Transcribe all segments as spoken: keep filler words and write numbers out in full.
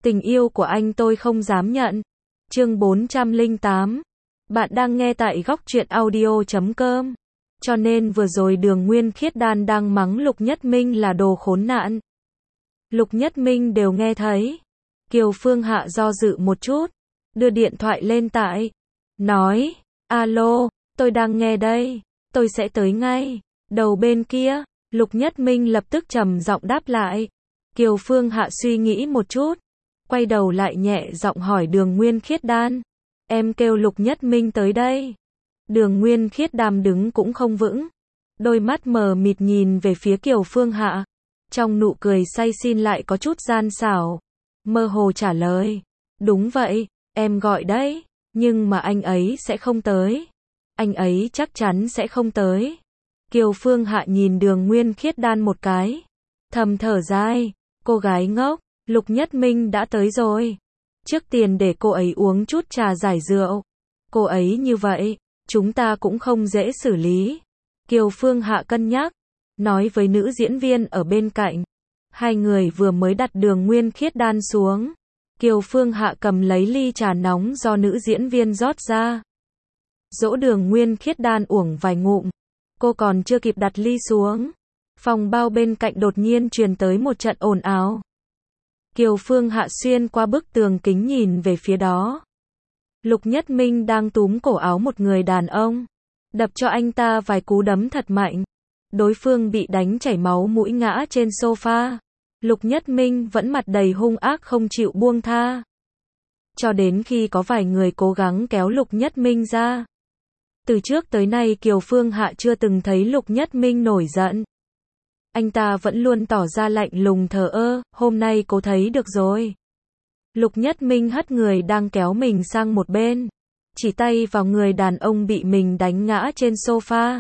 Tình yêu của anh tôi không dám nhận. Chương bốn trăm lẻ tám. Bạn đang nghe tại góc truyện audio chấm com. Cho nên vừa rồi Đường Nguyên Khiết Đan đang mắng Lục Nhất Minh là đồ khốn nạn. Lục Nhất Minh đều nghe thấy. Kiều Phương Hạ do dự một chút, đưa điện thoại lên tại, nói, alo, tôi đang nghe đây, tôi sẽ tới ngay. Đầu bên kia, Lục Nhất Minh lập tức trầm giọng đáp lại. Kiều Phương Hạ suy nghĩ một chút, quay đầu lại nhẹ giọng hỏi Đường Nguyên Khiết Đan, em kêu Lục Nhất Minh tới đây. Đường Nguyên Khiết Đan đứng cũng không vững, đôi mắt mờ mịt nhìn về phía Kiều Phương Hạ, trong nụ cười say xin lại có chút gian xảo, mơ hồ trả lời, đúng vậy, em gọi đấy, nhưng mà anh ấy sẽ không tới. Anh ấy chắc chắn sẽ không tới. Kiều Phương Hạ nhìn Đường Nguyên Khiết Đan một cái, thầm thở dài, cô gái ngốc, Lục Nhất Minh đã tới rồi. Trước tiền để cô ấy uống chút trà giải rượu. Cô ấy như vậy, chúng ta cũng không dễ xử lý. Kiều Phương Hạ cân nhắc, nói với nữ diễn viên ở bên cạnh. Hai người vừa mới đặt Đường Nguyên Khiết Đan xuống. Kiều Phương Hạ cầm lấy ly trà nóng do nữ diễn viên rót ra. Dỗ Đường Nguyên Khiết Đan uống vài ngụm. Cô còn chưa kịp đặt ly xuống, phòng bao bên cạnh đột nhiên truyền tới một trận ồn ào. Kiều Phương Hạ xuyên qua bức tường kính nhìn về phía đó. Lục Nhất Minh đang túm cổ áo một người đàn ông, đập cho anh ta vài cú đấm thật mạnh. Đối phương bị đánh chảy máu mũi ngã trên sofa. Lục Nhất Minh vẫn mặt đầy hung ác không chịu buông tha. Cho đến khi có vài người cố gắng kéo Lục Nhất Minh ra. Từ trước tới nay Kiều Phương Hạ chưa từng thấy Lục Nhất Minh nổi giận. Anh ta vẫn luôn tỏ ra lạnh lùng thờ ơ, hôm nay cô thấy được rồi. Lục Nhất Minh hất người đang kéo mình sang một bên, chỉ tay vào người đàn ông bị mình đánh ngã trên sofa.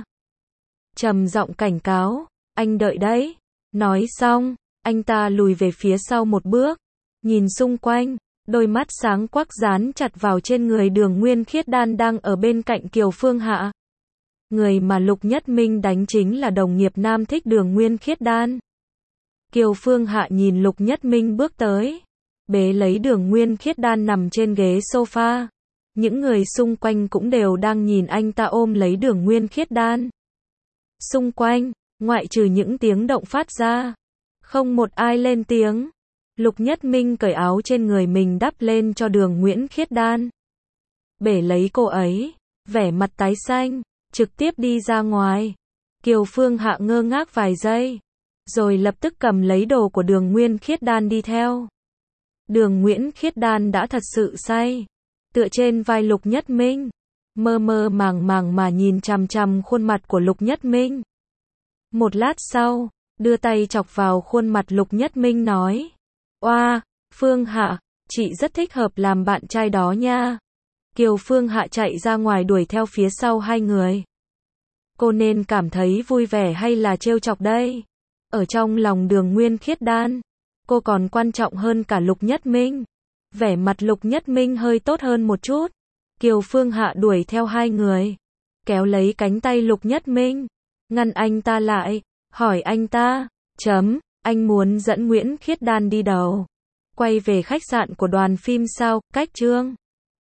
Trầm giọng cảnh cáo, anh đợi đấy. Nói xong, anh ta lùi về phía sau một bước, nhìn xung quanh. Đôi mắt sáng quắc dán chặt vào trên người Đường Nguyên Khiết Đan đang ở bên cạnh Kiều Phương Hạ. Người mà Lục Nhất Minh đánh chính là đồng nghiệp nam thích Đường Nguyên Khiết Đan. Kiều Phương Hạ nhìn Lục Nhất Minh bước tới, bế lấy Đường Nguyên Khiết Đan nằm trên ghế sofa. Những người xung quanh cũng đều đang nhìn anh ta ôm lấy Đường Nguyên Khiết Đan. Xung quanh, ngoại trừ những tiếng động phát ra, không một ai lên tiếng. Lục Nhất Minh cởi áo trên người mình đắp lên cho Đường Nguyễn Khiết Đan. Bể lấy cô ấy, vẻ mặt tái xanh, trực tiếp đi ra ngoài. Kiều Phương Hạ ngơ ngác vài giây, rồi lập tức cầm lấy đồ của Đường Nguyên Khiết Đan đi theo. Đường Nguyễn Khiết Đan đã thật sự say, tựa trên vai Lục Nhất Minh, mơ mơ màng màng mà nhìn chằm chằm khuôn mặt của Lục Nhất Minh. Một lát sau, đưa tay chọc vào khuôn mặt Lục Nhất Minh nói, oa, Phương Hạ, chị rất thích hợp làm bạn trai đó nha. Kiều Phương Hạ chạy ra ngoài đuổi theo phía sau hai người. Cô nên cảm thấy vui vẻ hay là trêu chọc đây? Ở trong lòng Đường Nguyên Khiết Đan, cô còn quan trọng hơn cả Lục Nhất Minh. Vẻ mặt Lục Nhất Minh hơi tốt hơn một chút. Kiều Phương Hạ đuổi theo hai người, kéo lấy cánh tay Lục Nhất Minh, ngăn anh ta lại, hỏi anh ta, chấm, anh muốn dẫn Nguyễn Khiết Đan đi đâu? Quay về khách sạn của đoàn phim sao? Cách chương